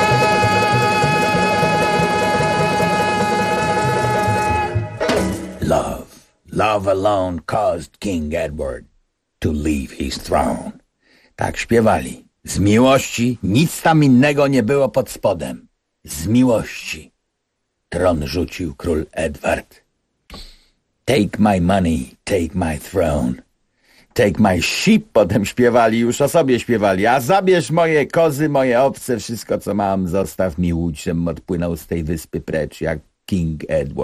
Love alone caused King Edward to leave his throne. Tak śpiewali. Z miłości nic tam innego nie było pod spodem. Z miłości tron rzucił król Edward. Take my money, take my throne. Take my sheep, potem śpiewali, już o sobie śpiewali. A zabierz moje kozy, moje owce, wszystko co mam, zostaw mi łódź, żebym odpłynął z tej wyspy precz, jak King Edward.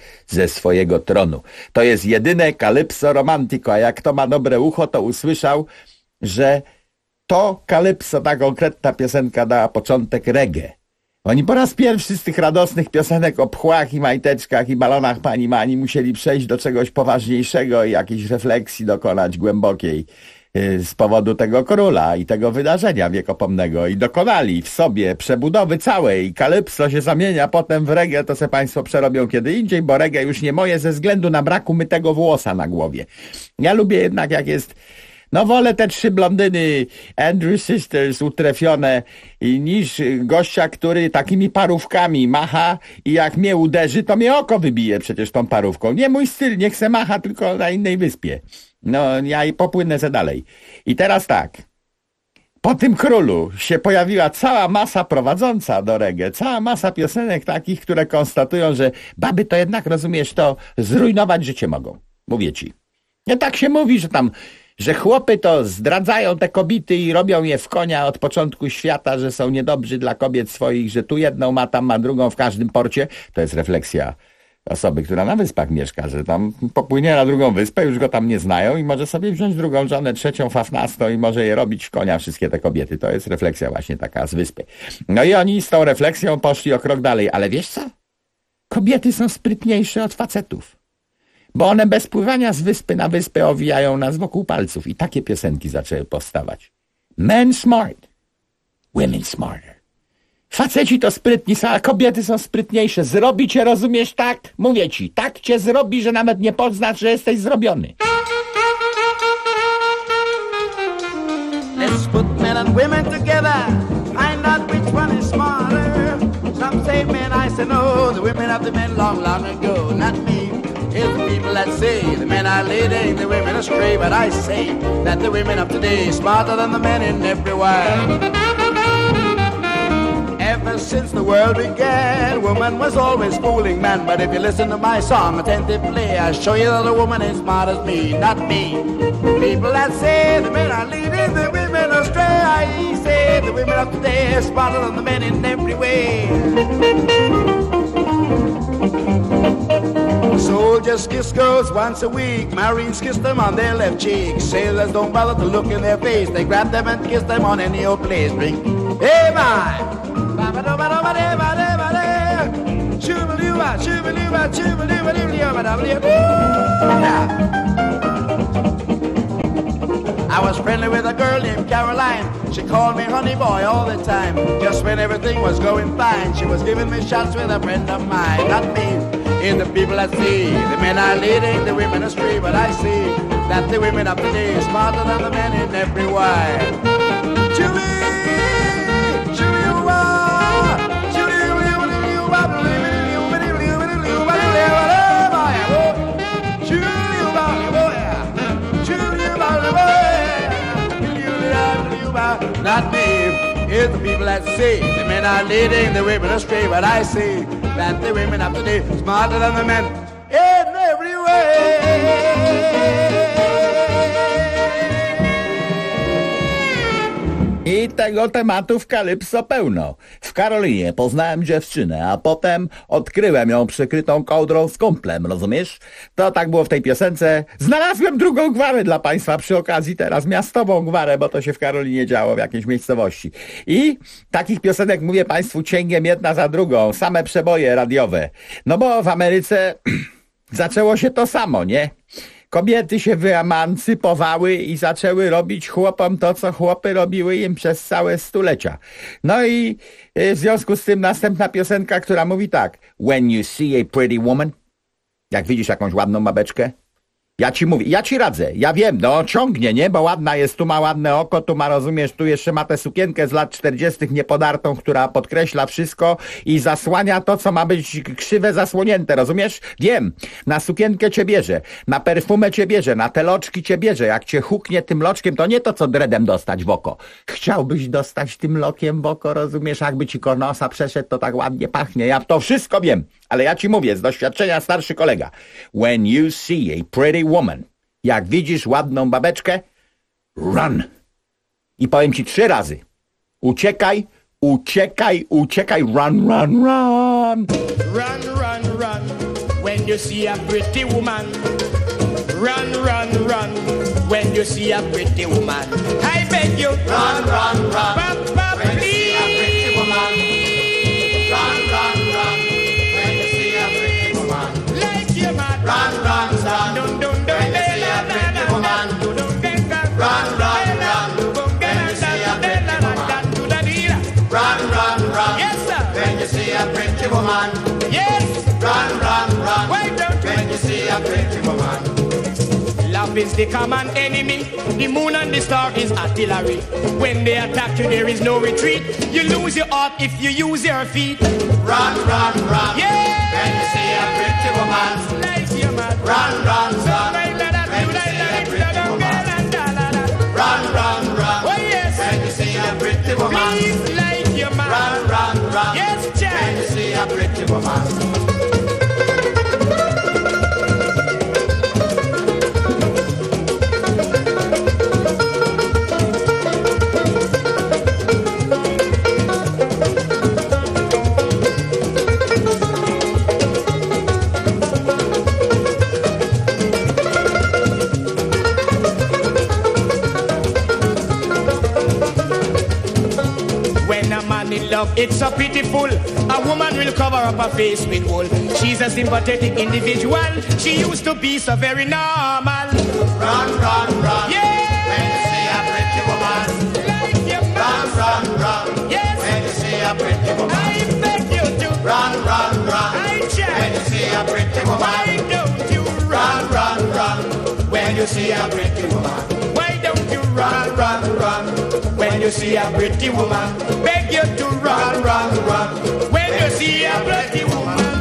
ze swojego tronu. To jest jedyne Calypso Romantico, a jak kto ma dobre ucho, to usłyszał, że to Calypso, ta konkretna piosenka dała początek reggae. Oni po raz pierwszy z tych radosnych piosenek o pchłach i majteczkach i balonach pani Mani musieli przejść do czegoś poważniejszego i jakiejś refleksji dokonać głębokiej z powodu tego króla i tego wydarzenia wiekopomnego i dokonali w sobie przebudowy całej. Calypso się zamienia potem w reggae, to se państwo przerobią kiedy indziej, bo reggae już nie moje ze względu na braku mytego włosa na głowie. Ja lubię jednak jak jest... No wolę te 3 blondyny Andrew Sisters utrefione niż gościa, który takimi parówkami macha i jak mnie uderzy, to mnie oko wybije przecież tą parówką. Nie mój styl, niech se macha tylko na innej wyspie. No ja i popłynę se dalej. I teraz tak. Po tym królu się pojawiła cała masa prowadząca do reggae, cała masa piosenek takich, które konstatują, że baby to jednak, rozumiesz, to zrujnować życie mogą. Mówię ci. Nie tak się mówi, że tam... że chłopy to zdradzają te kobiety i robią je w konia od początku świata, że są niedobrzy dla kobiet swoich, że tu jedną ma, tam ma drugą w każdym porcie. To jest refleksja osoby, która na wyspach mieszka, że tam popłynie na drugą wyspę, już go tam nie znają i może sobie wziąć drugą żonę, trzecią, fafnastą i może je robić w konia wszystkie te kobiety. To jest refleksja właśnie taka z wyspy. No i oni z tą refleksją poszli o krok dalej. Ale wiesz co? Kobiety są sprytniejsze od facetów. Bo one bez pływania z wyspy na wyspę owijają nas wokół palców. I takie piosenki zaczęły powstawać. Men smart, women smarter. Faceci to sprytni są, a kobiety są sprytniejsze. Zrobi cię, rozumiesz, tak? Mówię ci, tak cię zrobi, że nawet nie poznasz, że jesteś zrobiony. Let's put men and women together. Find out which one is smarter. Some say men, I say no. The women have the men long, long ago. Not me. It's the people that say the men are leading the women astray. But I say that the women of today are smarter than the men in every way. Ever since the world began, woman was always fooling man. But if you listen to my song attentively, I show you that a woman is smart as me, not me. People that say the men are leading the women astray, I say the women of today are smarter than the men in every way. Soldiers kiss girls once a week, Marines kiss them on their left cheek. Sailors don't bother to look in their face, they grab them and kiss them on any old place. Drink, hey my, I was friendly with a girl named Caroline. She called me honey boy all the time. Just when everything was going fine, she was giving me shots with a friend of mine. Not me. In the people that see the men are leading the women astray, but I see that the women of today are smarter than the men in every way. Not me, it's the people that say the men are leading the women astray, but I say that the women of today are smarter than the men in every way. I tego tematu w Calypso pełno. W Karolinie poznałem dziewczynę, a potem odkryłem ją przykrytą kołdrą z kumplem, rozumiesz? To tak było w tej piosence. Znalazłem drugą gwarę dla państwa przy okazji teraz, miastową gwarę, bo to się w Karolinie działo w jakiejś miejscowości. I takich piosenek mówię państwu cięgiem jedna za drugą, same przeboje radiowe. No bo w Ameryce zaczęło się to samo, nie? Kobiety się wyemancypowały i zaczęły robić chłopom to, co chłopy robiły im przez całe stulecia. No i w związku z tym następna piosenka, która mówi tak. When you see a pretty woman, jak widzisz jakąś ładną babeczkę, ja ci mówię, ja ci radzę, ja wiem, no ciągnie, nie, bo ładna jest, tu ma ładne oko, tu ma, rozumiesz, tu jeszcze ma tę sukienkę z lat 40. niepodartą, która podkreśla wszystko i zasłania to, co ma być krzywe zasłonięte, rozumiesz? Wiem, na sukienkę cię bierze, na perfumę cię bierze, na te loczki cię bierze, jak cię huknie tym loczkiem, to nie to, co dreadem dostać w oko. Chciałbyś dostać tym lokiem w oko, rozumiesz, jakby ci kornosa przeszedł, to tak ładnie pachnie, ja to wszystko wiem. Ale ja ci mówię, z doświadczenia starszy kolega. When you see a pretty woman, jak widzisz ładną babeczkę, run. I powiem ci 3 razy. Uciekaj, uciekaj, uciekaj, run, run, run. Run, run, run. When When you see a pretty woman, run, run, run. When you see a pretty woman, I beg you, run, run, run. Papa, when you see a pretty woman, run, run, run. When you see a pretty woman, like your man, run, run, run. Dun, dun, dun, when you see a pretty woman, run, run, run. When you see a pretty woman, run, run, run. Yes, sir. When you see a pretty woman, yes, run, run, run. Why don't you? When you see a pretty woman. Love is the common enemy. The moon and the star is artillery. When they attack you, there is no retreat. You lose your heart if you use your feet. Run, run, run. Yeah. When you see a pretty woman, like your man. Run, run, run. When you see a pretty woman, run, run, run. Oh yes. When you see a pretty woman, please like your man. Run, run, run. Yes, Jack. When you see a pretty woman. It's so pitiful. A woman will cover up her face with wool. She's a sympathetic individual. She used to be so very normal. Run, run, run. Yeah. When you see a pretty woman, like your run, run, run. Yes. When you see a pretty woman, I beg you to run, run, run. I check. When you see a pretty woman, why don't you run, run, run? When you see a pretty woman, why don't you run, run, run? When you see a pretty woman, beg you to run, run, run. When you see a pretty woman.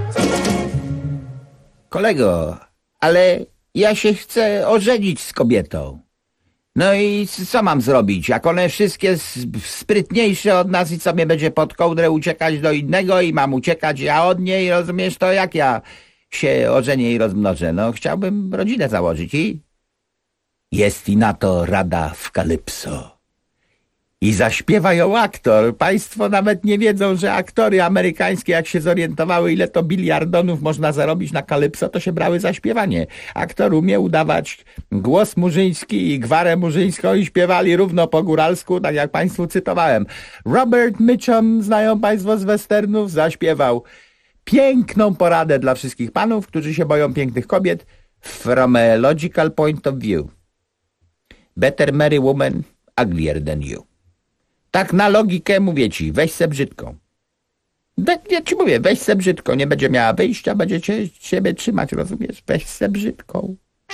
Kolego, ale ja się chcę ożenić z kobietą. No i co mam zrobić? Jak one wszystkie sprytniejsze od nas i co mnie będzie pod kołdrę uciekać do innego i mam uciekać ja od niej, rozumiesz to? Jak ja się ożenię i rozmnożę? No chciałbym rodzinę założyć i... Jest i na to rada w Calypso. I zaśpiewa ją aktor. Państwo nawet nie wiedzą, że aktory amerykańskie, jak się zorientowały, ile to biliardonów można zarobić na Calypso, to się brały za śpiewanie. Aktor umie udawać głos murzyński i gwarę murzyńską i śpiewali równo po góralsku, tak jak państwu cytowałem. Robert Mitchum, znają państwo z westernów, zaśpiewał piękną poradę dla wszystkich panów, którzy się boją pięknych kobiet. From a logical point of view. Better marry woman uglier than you. Tak na logikę mówię ci, weź se brzydką. Ja ci mówię, weź se brzydką, nie będzie miała wyjścia, będzie ciebie trzymać, rozumiesz? Weź se brzydką.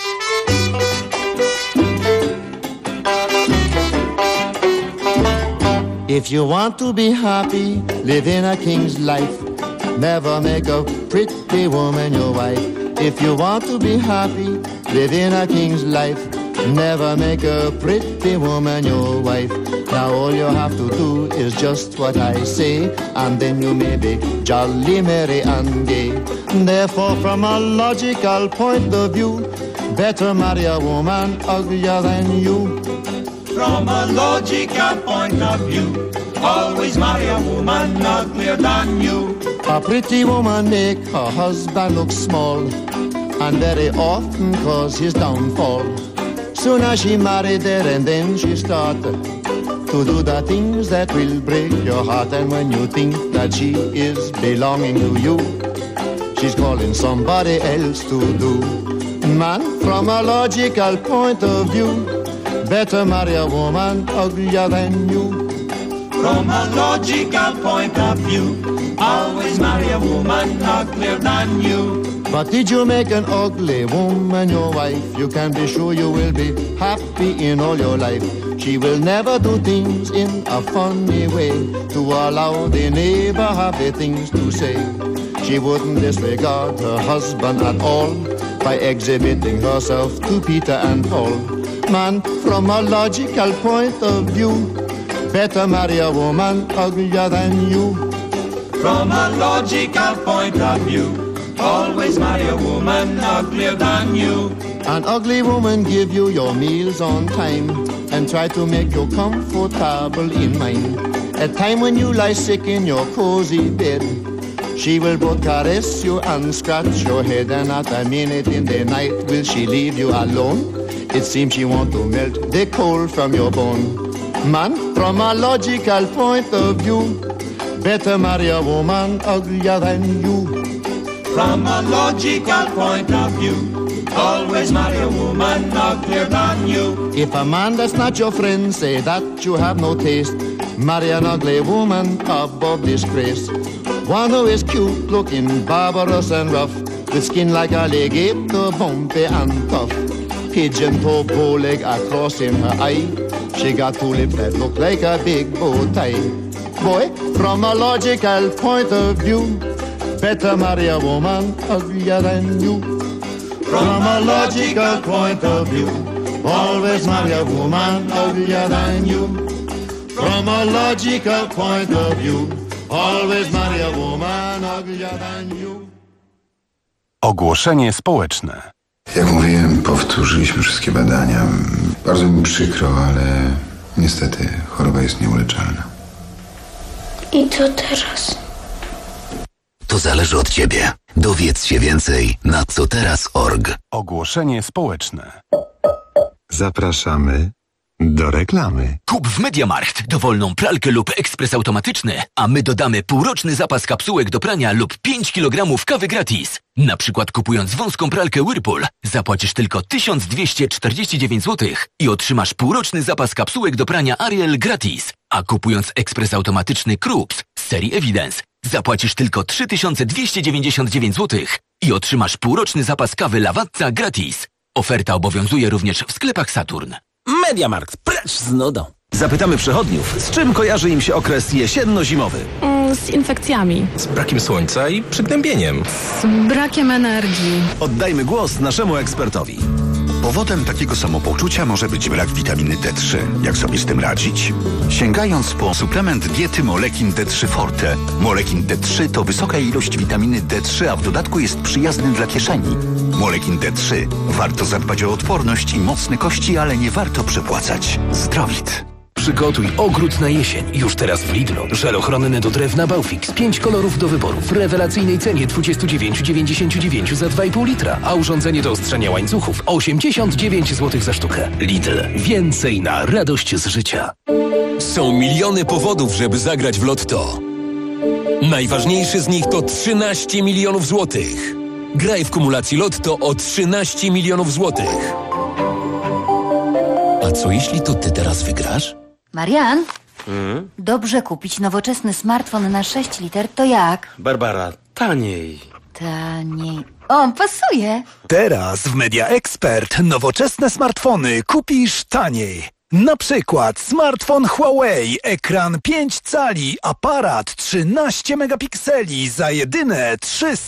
If you want to be happy, live in a king's life. Never make a pretty woman your wife. If you want to be happy, live in a king's life. Never make a pretty woman your wife. Now all you have to do is just what I say, and then you may be jolly, merry and gay. Therefore, from a logical point of view, better marry a woman uglier than you. From a logical point of view, always marry a woman uglier than you. A pretty woman make her husband look small, and very often cause his downfall. Soon as she married there and then she started to do the things that will break your heart. And when you think that she is belonging to you, she's calling somebody else to do. Man, from a logical point of view, better marry a woman uglier than you. From a logical point of view, always marry a woman uglier than you. But did you make an ugly woman your wife, you can be sure you will be happy in all your life. She will never do things in a funny way to allow the neighbor have the things to say. She wouldn't disregard her husband at all by exhibiting herself to Peter and Paul. Man, from a logical point of view, better marry a woman uglier than you. From a logical point of view, always marry a woman uglier than you. An ugly woman give you your meals on time and try to make you comfortable in mind. At time when you lie sick in your cozy bed, She will both caress you and scratch your head, and not a minute in the night will she leave you alone. It seems she want to melt the cold from your bone. Man, from a logical point of view, better marry a woman uglier than you. From a logical point of view, always marry a woman uglier than you. If a man that's not your friend say that you have no taste, marry an ugly woman above disgrace. One who is cute looking, barbarous and rough, with skin like alligator, bumpy and tough. Pigeon toe, bow leg across in her eye. She got two lips that look like a big bow tie. Boy, from a logical point of view, better marry a woman uglier than you. From a logical point of view, always marry a woman uglier than you. From a logical point of view, always marry a woman uglier than you. Ogłoszenie społeczne. Jak mówiłem, powtórzyliśmy wszystkie badania. Bardzo mi przykro, ale niestety choroba jest nieuleczalna. I co teraz? To zależy od ciebie. Dowiedz się więcej na coteraz.org. Ogłoszenie społeczne. Zapraszamy do reklamy. Kup w MediaMarkt dowolną pralkę lub ekspres automatyczny, a my dodamy półroczny zapas kapsułek do prania lub 5 kg kawy gratis. Na przykład kupując wąską pralkę Whirlpool zapłacisz tylko 1249 zł i otrzymasz półroczny zapas kapsułek do prania Ariel gratis. A kupując ekspres automatyczny Krups z serii Evidence zapłacisz tylko 3299 zł i otrzymasz półroczny zapas kawy Lavazza gratis. Oferta obowiązuje również w sklepach Saturn. MediaMarkt, precz z nudą. Zapytamy przechodniów, z czym kojarzy im się okres jesienno-zimowy. Z infekcjami. Z brakiem słońca i przygnębieniem. Z brakiem energii. Oddajmy głos naszemu ekspertowi. Powodem takiego samopoczucia może być brak witaminy D3. Jak sobie z tym radzić? Sięgając po suplement diety Molekin D3 Forte. Molekin D3 to wysoka ilość witaminy D3, a w dodatku jest przyjazny dla kieszeni. Molekin D3. Warto zadbać o odporność i mocne kości, ale nie warto przepłacać. Zdrowit. Przygotuj ogród na jesień. Już teraz w Lidlu. Żel ochronny do drewna Baufix. 5 kolorów do wyboru. W rewelacyjnej cenie 29,99 za 2,5 litra. A urządzenie do ostrzenia łańcuchów 89 zł za sztukę. Lidl. Więcej na radość z życia. Są miliony powodów, żeby zagrać w Lotto. Najważniejszy z nich to 13 milionów złotych. Graj w kumulacji Lotto o 13 milionów złotych. A co jeśli to ty teraz wygrasz? Marian, dobrze kupić nowoczesny smartfon na 6 liter, to jak? Barbara, taniej. Taniej. O, pasuje. Teraz w Media Expert nowoczesne smartfony kupisz taniej. Na przykład smartfon Huawei, ekran 5 cali, aparat 13 megapikseli za jedyne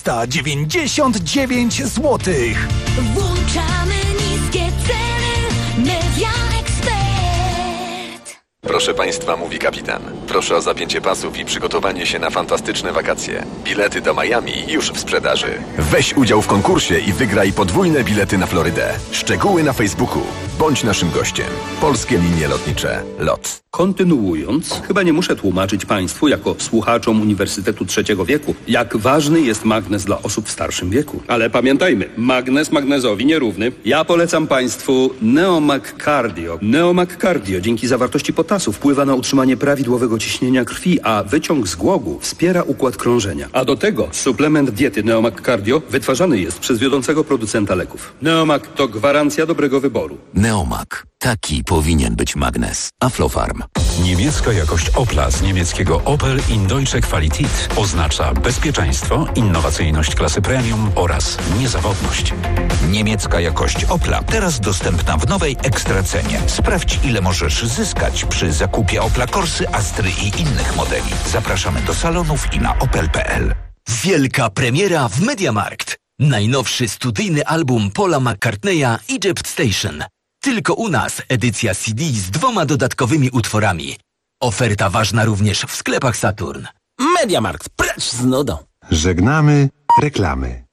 399 zł. Włączamy niskie ceny. Media Expert. Proszę Państwa, mówi kapitan. Proszę o zapięcie pasów i przygotowanie się na fantastyczne wakacje. Bilety do Miami już w sprzedaży. Weź udział w konkursie i wygraj podwójne bilety na Florydę. Szczegóły na Facebooku. Bądź naszym gościem. Polskie Linie Lotnicze. LOT. Kontynuując, chyba nie muszę tłumaczyć Państwu, jako słuchaczom Uniwersytetu Trzeciego Wieku, jak ważny jest magnez dla osób w starszym wieku. Ale pamiętajmy, magnez magnezowi nierówny. Ja polecam Państwu Neomag Cardio. Neomag Cardio dzięki zawartości potasu wpływa na utrzymanie prawidłowego ciśnienia krwi, a wyciąg z głogu wspiera układ krążenia. A do tego suplement diety Neomag Cardio wytwarzany jest przez wiodącego producenta leków. Neomag to gwarancja dobrego wyboru. Neomag. Taki powinien być magnez. Aflofarm. Niemiecka jakość Opla z niemieckiego Opel in Deutsche Qualität oznacza bezpieczeństwo, innowacyjność klasy premium oraz niezawodność. Niemiecka jakość Opla teraz dostępna w nowej ekstracenie. Sprawdź, ile możesz zyskać przy zakupie Opla Corsy, Astry i innych modeli. Zapraszamy do salonów i na opel.pl. Wielka premiera w MediaMarkt. Najnowszy studyjny album Paula McCartneya Egypt Station. Tylko u nas edycja CD z 2 dodatkowymi utworami. Oferta ważna również w sklepach Saturn. MediaMarkt, precz z nudą. Żegnamy reklamy.